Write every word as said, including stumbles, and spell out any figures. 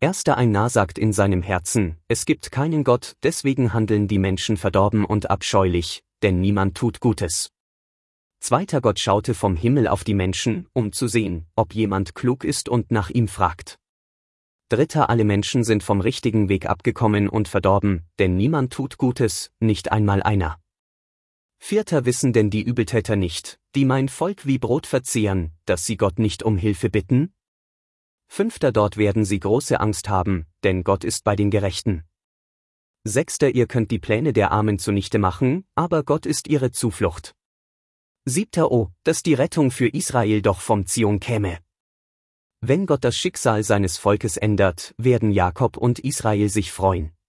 Erster Einar sagt in seinem Herzen, es gibt keinen Gott, deswegen handeln die Menschen verdorben und abscheulich, denn niemand tut Gutes. Zweiter Gott schaute vom Himmel auf die Menschen, um zu sehen, ob jemand klug ist und nach ihm fragt. Dritter alle Menschen sind vom richtigen Weg abgekommen und verdorben, denn niemand tut Gutes, nicht einmal einer. Vierter wissen denn die Übeltäter nicht, die mein Volk wie Brot verzehren, dass sie Gott nicht um Hilfe bitten? Fünfter dort werden sie große Angst haben, denn Gott ist bei den Gerechten. Sechster ihr könnt die Pläne der Armen zunichte machen, aber Gott ist ihre Zuflucht. Siebter oh, dass die Rettung für Israel doch vom Zion käme. Wenn Gott das Schicksal seines Volkes ändert, werden Jakob und Israel sich freuen.